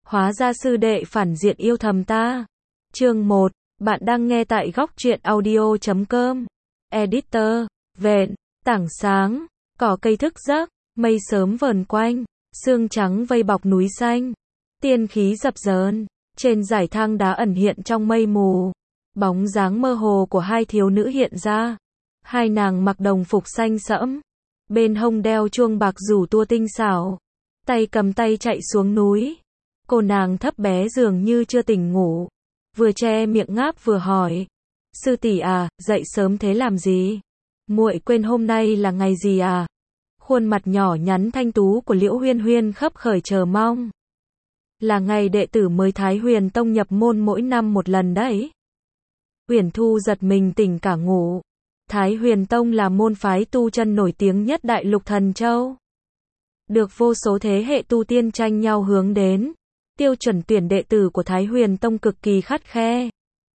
Hóa ra sư đệ phản diện yêu thầm ta. Chương 1, bạn đang nghe tại góc truyện audio.com. Editor, Vện, tảng sáng, cỏ cây thức giấc, mây sớm vờn quanh, sương trắng vây bọc núi xanh. Tiên khí dập dờn, trên dải thang đá ẩn hiện trong mây mù. Bóng dáng mơ hồ của hai thiếu nữ hiện ra. Hai nàng mặc đồng phục xanh sẫm, bên hông đeo chuông bạc rủ tua tinh xảo, tay cầm tay chạy xuống núi. Cô nàng thấp bé dường như chưa tỉnh ngủ, vừa che miệng ngáp vừa hỏi: "Sư tỷ à, dậy sớm thế làm gì? Muội quên hôm nay là ngày gì à?" Khuôn mặt nhỏ nhắn thanh tú của Liễu Huyên Huyên khấp khởi chờ mong. "Là ngày đệ tử mới Thái Huyền Tông nhập môn mỗi năm một lần đấy." Uyển Thu giật mình tỉnh cả ngủ. Thái Huyền Tông là môn phái tu chân nổi tiếng nhất Đại Lục Thần Châu, được vô số thế hệ tu tiên tranh nhau hướng đến. Tiêu chuẩn tuyển đệ tử của Thái Huyền Tông cực kỳ khắt khe.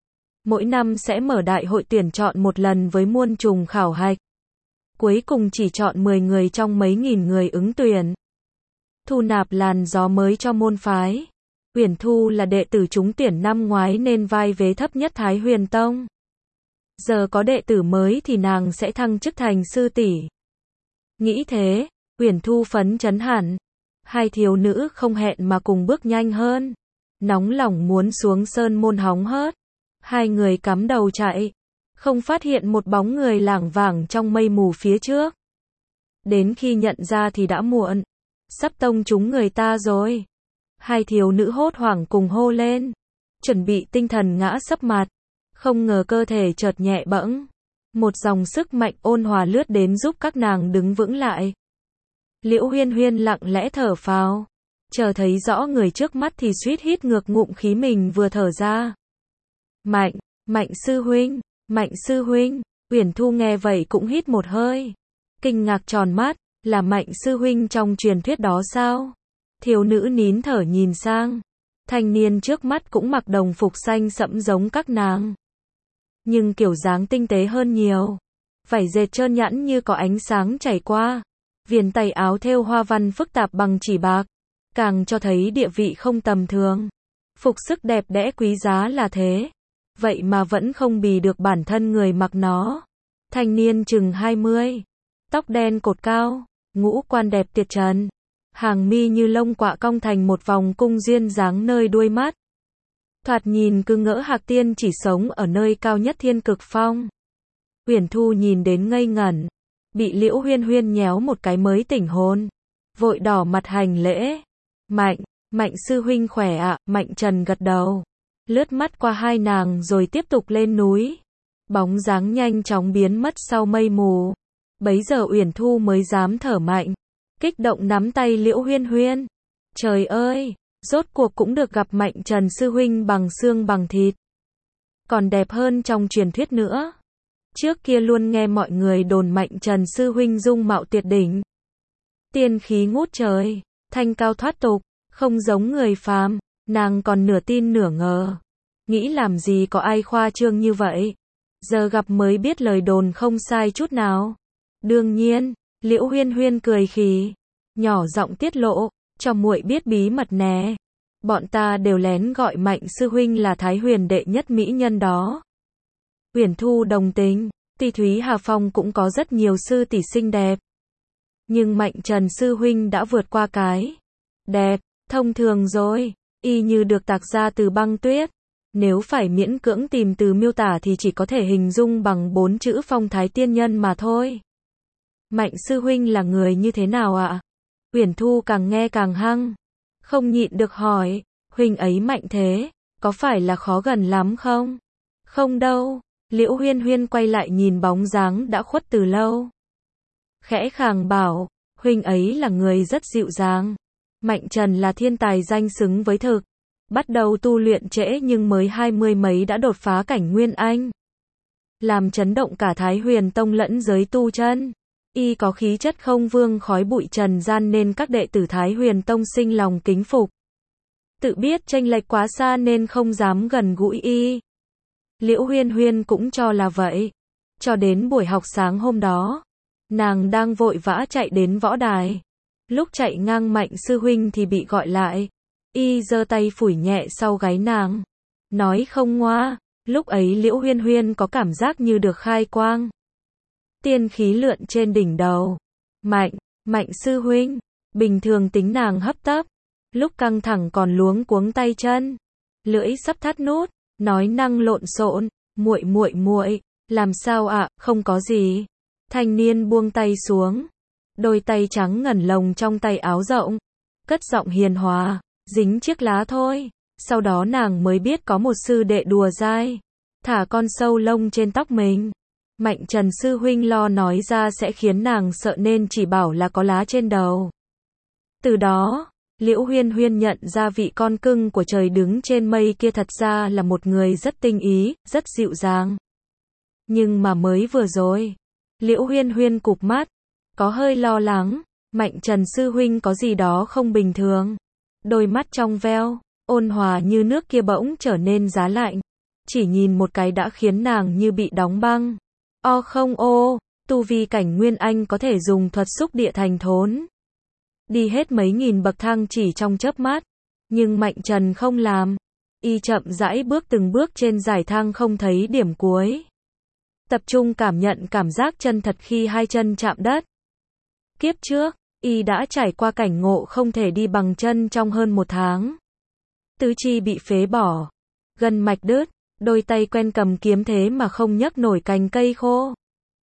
Mỗi năm sẽ mở đại hội tuyển chọn một lần với muôn trùng khảo hạch. Cuối cùng chỉ chọn 10 người trong mấy nghìn người ứng tuyển. Thu nạp làn gió mới cho môn phái. Uyển Thu là đệ tử trúng tuyển năm ngoái nên vai vế thấp nhất Thái Huyền Tông. Giờ có đệ tử mới thì nàng sẽ thăng chức thành sư tỷ. Nghĩ thế, Uyển Thu phấn chấn hẳn. Hai thiếu nữ không hẹn mà cùng bước nhanh hơn. Nóng lòng muốn xuống sơn môn hóng hớt. Hai người cắm đầu chạy. Không phát hiện một bóng người lảng vảng trong mây mù phía trước. Đến khi nhận ra thì đã muộn. Sắp tông trúng người ta rồi. Hai thiếu nữ hốt hoảng cùng hô lên. Chuẩn bị tinh thần ngã sấp mặt. Không ngờ cơ thể chợt nhẹ bẫng. Một dòng sức mạnh ôn hòa lướt đến giúp các nàng đứng vững lại. Liễu Huyên Huyên lặng lẽ thở phào. Chờ thấy rõ người trước mắt thì suýt hít ngược ngụm khí mình vừa thở ra. Mạnh, Mạnh sư huynh, Mạnh sư huynh. Uyển Thu nghe vậy cũng hít một hơi. Kinh ngạc tròn mắt, là Mạnh sư huynh trong truyền thuyết đó sao? Thiếu nữ nín thở nhìn sang. Thanh niên trước mắt cũng mặc đồng phục xanh sẫm giống các nàng, nhưng kiểu dáng tinh tế hơn nhiều. Vải dệt trơn nhẵn như có ánh sáng chảy qua. Viền tay áo thêu hoa văn phức tạp bằng chỉ bạc, càng cho thấy địa vị không tầm thường. Phục sức đẹp đẽ quý giá là thế, vậy mà vẫn không bì được bản thân người mặc nó. Thanh niên chừng 20, tóc đen cột cao, ngũ quan đẹp tuyệt trần, hàng mi như lông quạ cong thành một vòng cung duyên dáng nơi đuôi mắt. Thoạt nhìn cứ ngỡ Hạc Tiên chỉ sống ở nơi cao nhất Thiên Cực Phong. Uyển Thu nhìn đến ngây ngẩn, bị Liễu Huyên Huyên nhéo một cái mới tỉnh hồn, vội đỏ mặt hành lễ. Mạnh sư huynh khỏe ạ. Mạnh Trần gật đầu, lướt mắt qua hai nàng rồi tiếp tục lên núi. Bóng dáng nhanh chóng biến mất sau mây mù. Bấy giờ Uyển Thu mới dám thở mạnh, kích động nắm tay Liễu Huyên Huyên. Trời ơi, rốt cuộc cũng được gặp Mạnh Trần sư huynh bằng xương bằng thịt, còn đẹp hơn trong truyền thuyết nữa. Trước kia luôn nghe mọi người đồn Mạnh Trần sư huynh dung mạo tuyệt đỉnh, tiên khí ngút trời, thanh cao thoát tục, không giống người phàm. Nàng còn nửa tin nửa ngờ, nghĩ làm gì có ai khoa trương như vậy. Giờ gặp mới biết lời đồn không sai chút nào. Đương nhiên, Liễu Huyên Huyên cười khì, nhỏ giọng tiết lộ, cho muội biết bí mật nè. Bọn ta đều lén gọi Mạnh sư huynh là Thái Huyền đệ nhất mỹ nhân đó. Uyển Thu đồng tình, tuy Thúy Hà Phong cũng có rất nhiều sư tỷ xinh đẹp, nhưng Mạnh Trần sư huynh đã vượt qua cái đẹp thông thường rồi, y như được tạc ra từ băng tuyết. Nếu phải miễn cưỡng tìm từ miêu tả thì chỉ có thể hình dung bằng 4 chữ phong thái tiên nhân mà thôi. Mạnh sư huynh là người như thế nào ạ? Uyển Thu càng nghe càng hăng, không nhịn được hỏi, huynh ấy mạnh thế, có phải là khó gần lắm không? Không đâu. Liễu Huyên Huyên quay lại nhìn bóng dáng đã khuất từ lâu, khẽ khàng bảo, huynh ấy là người rất dịu dàng. Mạnh Trần là thiên tài danh xứng với thực, bắt đầu tu luyện trễ nhưng mới 20 mấy đã đột phá cảnh Nguyên Anh, làm chấn động cả Thái Huyền Tông lẫn giới tu chân. Y có khí chất không vương khói bụi trần gian nên các đệ tử Thái Huyền Tông sinh lòng kính phục. Tự biết chênh lệch quá xa nên không dám gần gũi y. Liễu Huyên Huyên cũng cho là vậy. Cho đến buổi học sáng hôm đó, nàng đang vội vã chạy đến võ đài. Lúc chạy ngang Mạnh sư huynh thì bị gọi lại. Y giơ tay phủi nhẹ sau gáy nàng. Nói không ngoa, lúc ấy Liễu Huyên Huyên có cảm giác như được khai quang. Tiên khí lượn trên đỉnh đầu. Mạnh sư huynh. Bình thường tính nàng hấp tấp. Lúc căng thẳng còn luống cuống tay chân. Lưỡi sắp thắt nút, nói năng lộn xộn, muội, làm sao ạ, không có gì. Thanh niên buông tay xuống. Đôi tay trắng ngần lồng trong tay áo rộng. Cất giọng hiền hòa, dính chiếc lá thôi. Sau đó nàng mới biết có một sư đệ đùa dai. Thả con sâu lông trên tóc mình. Mạnh Trần sư huynh lo nói ra sẽ khiến nàng sợ nên chỉ bảo là có lá trên đầu. Từ đó, Liễu Huyên Huyên nhận ra vị con cưng của trời đứng trên mây kia thật ra là một người rất tinh ý, rất dịu dàng. Nhưng mà mới vừa rồi, Liễu Huyên Huyên cụp mắt, có hơi lo lắng, Mạnh Trần sư huynh có gì đó không bình thường. Đôi mắt trong veo, ôn hòa như nước kia bỗng trở nên giá lạnh. Chỉ nhìn một cái đã khiến nàng như bị đóng băng. Không tu vi cảnh Nguyên Anh có thể dùng thuật xúc địa thành thốn. Đi hết mấy nghìn bậc thang chỉ trong chớp mắt. Nhưng Mạnh Trần không làm. Y chậm rãi bước từng bước trên dải thang không thấy điểm cuối. Tập trung cảm nhận cảm giác chân thật khi hai chân chạm đất. Kiếp trước, Y đã trải qua cảnh ngộ không thể đi bằng chân trong hơn 1 tháng. Tứ chi bị phế bỏ. Gân mạch đứt. Đôi tay quen cầm kiếm thế mà không nhấc nổi cành cây khô.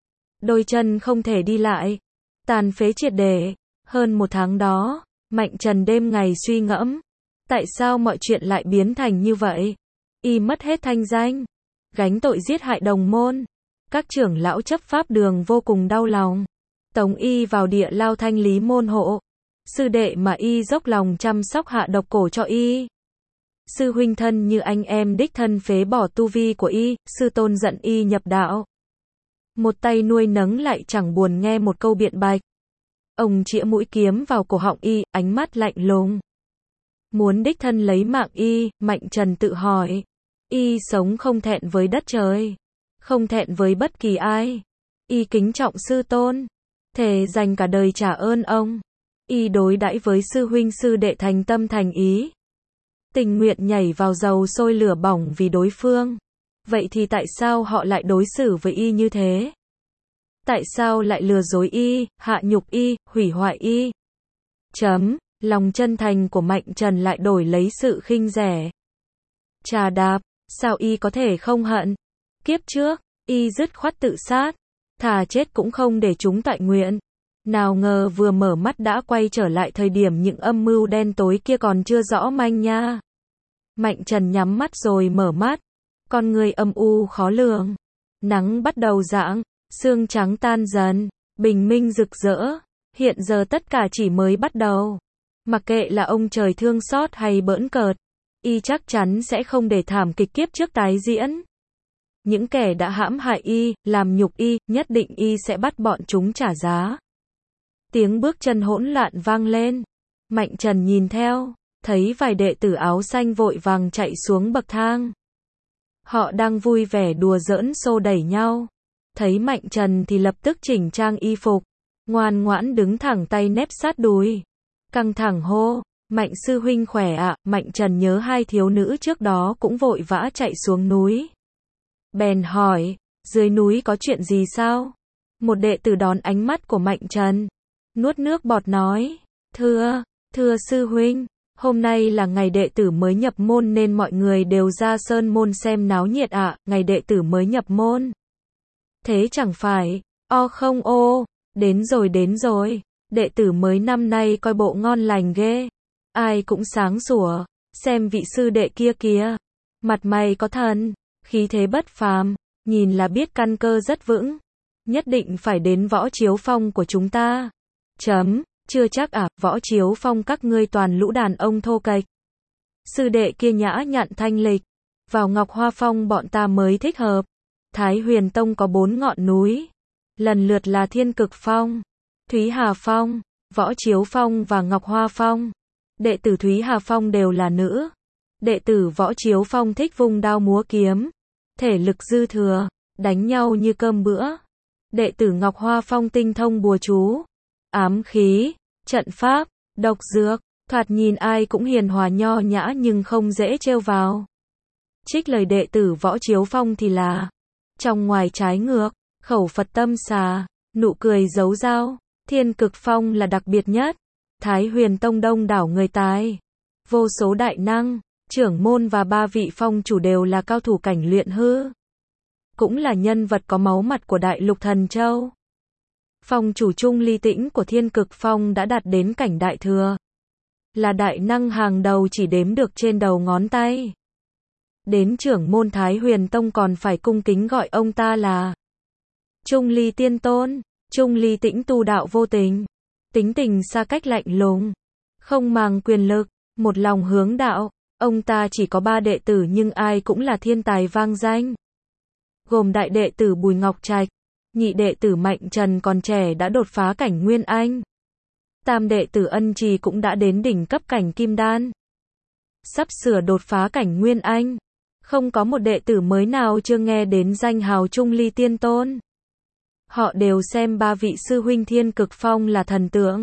Đôi chân không thể đi lại. Tàn phế triệt để. Hơn 1 tháng đó, Mạnh Trần đêm ngày suy ngẫm. Tại sao mọi chuyện lại biến thành như vậy? Y mất hết thanh danh. Gánh tội giết hại đồng môn. Các trưởng lão chấp pháp đường vô cùng đau lòng. Tống Y vào địa lao thanh lý môn hộ. Sư đệ mà Y dốc lòng chăm sóc hạ độc cổ cho Y. Sư huynh thân như anh em đích thân phế bỏ tu vi của Y, sư tôn giận Y nhập đạo. Một tay nuôi nấng lại chẳng buồn nghe một câu biện bạch. Ông chĩa mũi kiếm vào cổ họng Y, ánh mắt lạnh lùng. Muốn đích thân lấy mạng Y, Mạnh Trần tự hỏi. Y sống không thẹn với đất trời. Không thẹn với bất kỳ ai. Y kính trọng sư tôn. Thề dành cả đời trả ơn ông. Y đối đãi với sư huynh sư đệ thành tâm thành ý. Tình nguyện nhảy vào dầu sôi lửa bỏng vì đối phương. Vậy thì tại sao họ lại đối xử với Y như thế? Tại sao lại lừa dối Y, hạ nhục Y, hủy hoại Y? Lòng chân thành của Mạnh Trần lại đổi lấy sự khinh rẻ. Trà đạp, sao Y có thể không hận? Kiếp trước, Y dứt khoát tự sát. Thà chết cũng không để chúng tại nguyện. Nào ngờ vừa mở mắt đã quay trở lại thời điểm những âm mưu đen tối kia còn chưa rõ manh nha. Mạnh Trần nhắm mắt rồi mở mắt. Con người âm u khó lường. Nắng bắt đầu rạng, sương trắng tan dần, bình minh rực rỡ. Hiện giờ tất cả chỉ mới bắt đầu. Mặc kệ là ông trời thương xót hay bỡn cợt, Y chắc chắn sẽ không để thảm kịch kiếp trước tái diễn. Những kẻ đã hãm hại Y, làm nhục Y, nhất định Y sẽ bắt bọn chúng trả giá. Tiếng bước chân hỗn loạn vang lên. Mạnh Trần nhìn theo, thấy vài đệ tử áo xanh vội vàng chạy xuống bậc thang. Họ đang vui vẻ đùa giỡn xô đẩy nhau. Thấy Mạnh Trần thì lập tức chỉnh trang y phục, ngoan ngoãn đứng thẳng tay nép sát đùi. Căng thẳng hô, Mạnh sư huynh khỏe ạ. Mạnh Trần nhớ hai thiếu nữ trước đó cũng vội vã chạy xuống núi. Bèn hỏi, dưới núi có chuyện gì sao? Một đệ tử đón ánh mắt của Mạnh Trần. Nuốt nước bọt nói, thưa sư huynh, hôm nay là ngày đệ tử mới nhập môn nên mọi người đều ra sơn môn xem náo nhiệt ạ. Ngày đệ tử mới nhập môn. Thế chẳng phải, không đến rồi, đệ tử mới năm nay coi bộ ngon lành ghê. Ai cũng sáng sủa, xem vị sư đệ kia kìa. Mặt mày có thần, khí thế bất phàm, nhìn là biết căn cơ rất vững. Nhất định phải đến Võ Chiếu Phong của chúng ta. Chưa chắc à, Võ Chiếu Phong các ngươi toàn lũ đàn ông thô kệch. Sư đệ kia nhã nhặn thanh lịch. Vào Ngọc Hoa Phong bọn ta mới thích hợp. Thái Huyền Tông có 4 ngọn núi. Lần lượt là Thiên Cực Phong, Thúy Hà Phong, Võ Chiếu Phong và Ngọc Hoa Phong. Đệ tử Thúy Hà Phong đều là nữ. Đệ tử Võ Chiếu Phong thích vung đao múa kiếm. Thể lực dư thừa, đánh nhau như cơm bữa. Đệ tử Ngọc Hoa Phong tinh thông bùa chú, ám khí, trận pháp, độc dược. Thoạt nhìn ai cũng hiền hòa nho nhã nhưng không dễ trêu vào. Trích lời đệ tử Võ Chiếu Phong thì là trong ngoài trái ngược, khẩu Phật tâm xà, nụ cười giấu dao. Thiên Cực Phong là đặc biệt nhất. Thái Huyền Tông đông đảo người tài, vô số đại năng, trưởng môn và 3 vị phong chủ đều là cao thủ cảnh luyện hư. Cũng là nhân vật có máu mặt của Đại Lục Thần Châu. Phong chủ Trung Ly Tĩnh của Thiên Cực Phong đã đạt đến cảnh đại thừa. Là đại năng hàng đầu chỉ đếm được trên đầu ngón tay. Đến trưởng môn Thái Huyền Tông còn phải cung kính gọi ông ta là Trung Ly Tiên Tôn. Trung Ly Tĩnh tu đạo vô tình, tính tình xa cách lạnh lùng, không màng quyền lực, một lòng hướng đạo. Ông ta chỉ có 3 đệ tử nhưng ai cũng là thiên tài vang danh. Gồm đại đệ tử Bùi Ngọc Trạch, nhị đệ tử Mạnh Trần còn trẻ đã đột phá cảnh Nguyên Anh. Tam đệ tử Ân Trì cũng đã đến đỉnh cấp cảnh Kim Đan. Sắp sửa đột phá cảnh Nguyên Anh. Không có một đệ tử mới nào chưa nghe đến danh hào Trung Ly Tiên Tôn. Họ đều xem 3 vị sư huynh Thiên Cực Phong là thần tượng.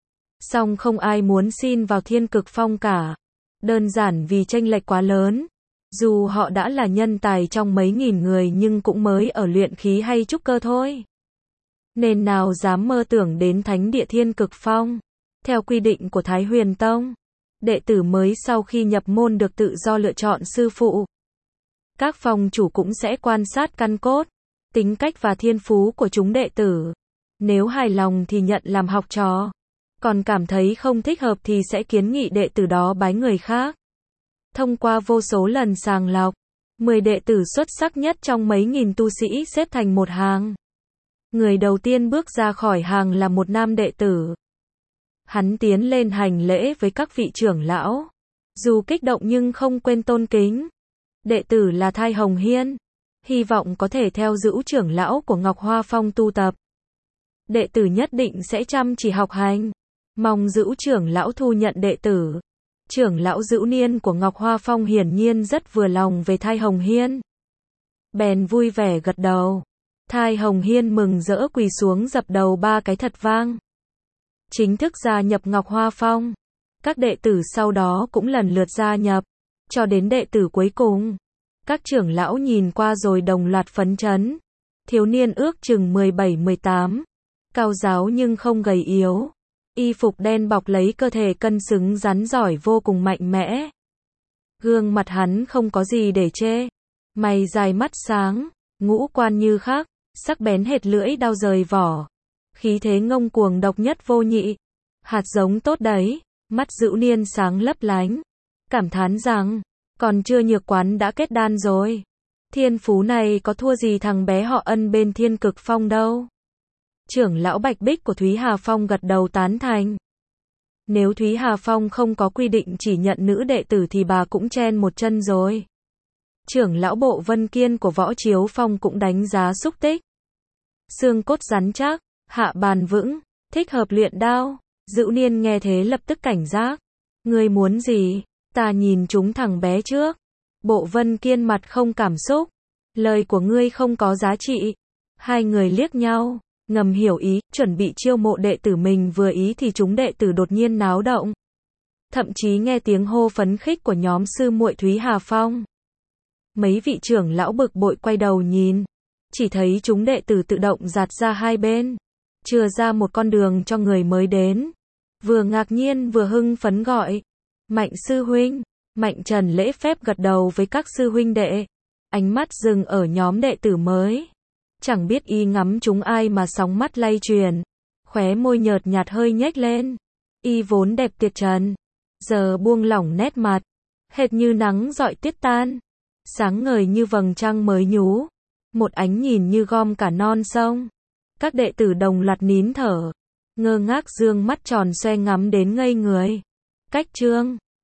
Song không ai muốn xin vào Thiên Cực Phong cả. Đơn giản vì chênh lệch quá lớn. Dù họ đã là nhân tài trong mấy nghìn người nhưng cũng mới ở luyện khí hay trúc cơ thôi. Nên nào dám mơ tưởng đến thánh địa Thiên Cực Phong. Theo quy định của Thái Huyền Tông, đệ tử mới sau khi nhập môn được tự do lựa chọn sư phụ. Các phong chủ cũng sẽ quan sát căn cốt, tính cách và thiên phú của chúng đệ tử. Nếu hài lòng thì nhận làm học trò. Còn cảm thấy không thích hợp thì sẽ kiến nghị đệ tử đó bái người khác. Thông qua vô số lần sàng lọc, 10 đệ tử xuất sắc nhất trong mấy nghìn tu sĩ xếp thành một hàng. Người đầu tiên bước ra khỏi hàng là một nam đệ tử. Hắn tiến lên hành lễ với các vị trưởng lão. Dù kích động nhưng không quên tôn kính. Đệ tử là Thai Hồng Hiên. Hy vọng có thể theo giữ trưởng lão của Ngọc Hoa Phong tu tập. Đệ tử nhất định sẽ chăm chỉ học hành. Mong giữ trưởng lão thu nhận đệ tử. Trưởng lão Dữu Niên của Ngọc Hoa Phong hiển nhiên rất vừa lòng về Thai Hồng Hiên. Bèn vui vẻ gật đầu. Thai Hồng Hiên mừng rỡ quỳ xuống dập đầu 3 cái thật vang. Chính thức gia nhập Ngọc Hoa Phong. Các đệ tử sau đó cũng lần lượt gia nhập, cho đến đệ tử cuối cùng. Các trưởng lão nhìn qua rồi đồng loạt phấn chấn. Thiếu niên ước chừng 17-18, cao ráo nhưng không gầy yếu. Y phục đen bọc lấy cơ thể cân xứng rắn giỏi vô cùng mạnh mẽ. Gương mặt hắn không có gì để chê. Mày dài mắt sáng, ngũ quan như khắc, sắc bén hệt lưỡi đao rời vỏ. Khí thế ngông cuồng độc nhất vô nhị. Hạt giống tốt đấy. Mắt Dữu Niên sáng lấp lánh. Cảm thán rằng, còn chưa nhược quán đã kết đan rồi. Thiên phú này có thua gì thằng bé họ Ân bên Thiên Cực Phong đâu. Trưởng lão Bạch Bích của Thúy Hà Phong gật đầu tán thành. Nếu Thúy Hà Phong không có quy định chỉ nhận nữ đệ tử thì bà cũng chen một chân rồi. Trưởng lão Bộ Vân Kiên của Võ Chiếu Phong cũng đánh giá xúc tích. Xương cốt rắn chắc, hạ bàn vững, thích hợp luyện đao. Dữu Niên nghe thế lập tức cảnh giác. Ngươi muốn gì? Ta nhìn chúng thằng bé trước. Bộ Vân Kiên mặt không cảm xúc. Lời của ngươi không có giá trị. Hai người liếc nhau, ngầm hiểu ý, chuẩn bị chiêu mộ đệ tử mình vừa ý thì chúng đệ tử đột nhiên náo động. Thậm chí nghe tiếng hô phấn khích của nhóm sư muội Thúy Hà Phong. Mấy vị trưởng lão bực bội quay đầu nhìn. Chỉ thấy chúng đệ tử tự động dạt ra hai bên. Chừa ra một con đường cho người mới đến. Vừa ngạc nhiên vừa hưng phấn gọi. Mạnh sư huynh. Mạnh Trần lễ phép gật đầu với các sư huynh đệ. Ánh mắt dừng ở nhóm đệ tử mới. Chẳng biết y ngắm chúng ai mà sóng mắt lay truyền. Khóe môi nhợt nhạt hơi nhếch lên. Y vốn đẹp tuyệt trần. Giờ buông lỏng nét mặt. Hệt như nắng rọi tuyết tan. Sáng ngời như vầng trăng mới nhú. Một ánh nhìn như gom cả non sông. Các đệ tử đồng loạt nín thở. Ngơ ngác dương mắt tròn xoe ngắm đến ngây người. Cách chương